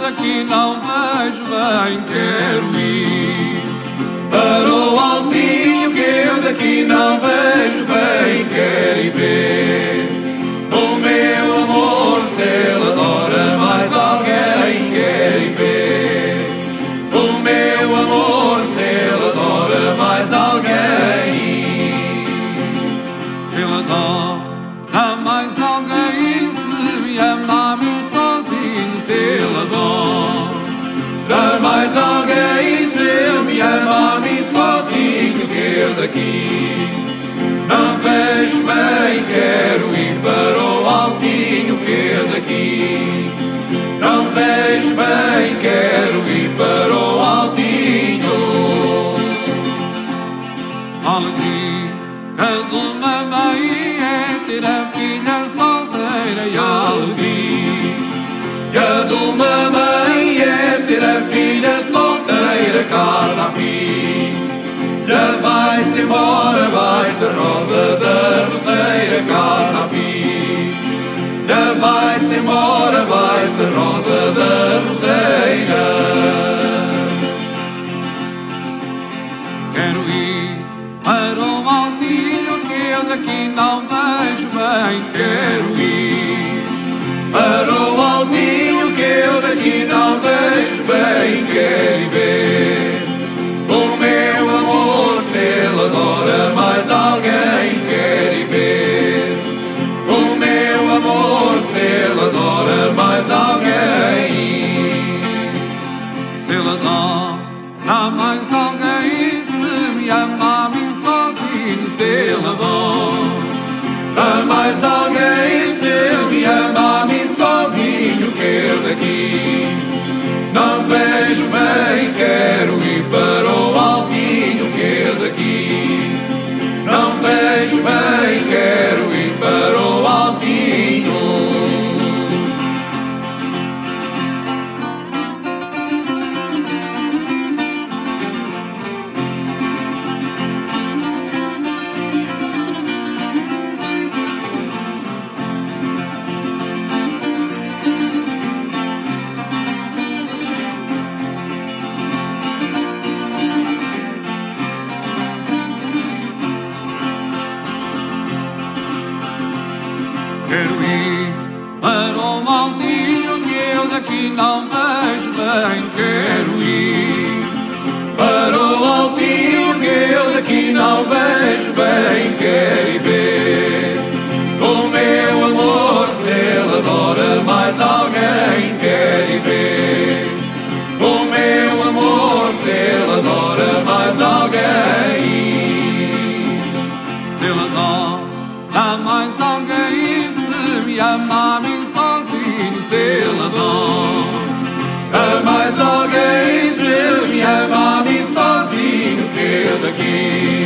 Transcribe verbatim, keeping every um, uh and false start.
daqui não vejo bem, quero ir para o altinho, que eu daqui não vejo bem, quero ir ver o meu amor, se ele adora mais alguém, quero ir ver o meu amor, se ele adora mais alguém, se ele adora mais alguém, se me ama a mim sozinho, se ele adora mais alguém, se ele me ama a mim sozinho, que eu daqui não vejo bem, quero ir para o altinho, que eu daqui não vejo bem, quero ir para o altinho. Alegria de uma mãe é ter a filha solteira, e a alegria de uma mãe é ter a filha solteira, casa a filha, vai-se embora, vai-se a rosa da roceira, casa a filha, vai-se embora, vai-se a rosa da roceira. Quero ir para o altinho, que eu daqui não vejo bem, quero ir para o altinho, que eu daqui não vejo bem, quero ir ver o meu amor, se ele adora mais alguém, quero ir ver o meu amor, se ele adora mais alguém, se ele adora mais alguém, se me ama a mim sozinho, se ele adora mais alguém, se ele me ama a mim sozinho, que eu daqui não vejo bem, quero ir para o altinho, que eu daqui não vejo bem, quero ir para o altinho. Quero ir para o altinho, que eu daqui não vejo bem, quero ir para o altinho, que eu daqui não vejo bem, quero ir ver o meu amor, se ele adora mais alguém, quero ir ver o meu amor, se ele adora mais alguém, se ele adora mais alguém, me ama a mim sozinho, se ele adora mais alguém, se ele me ama a mim sozinho, que eu daqui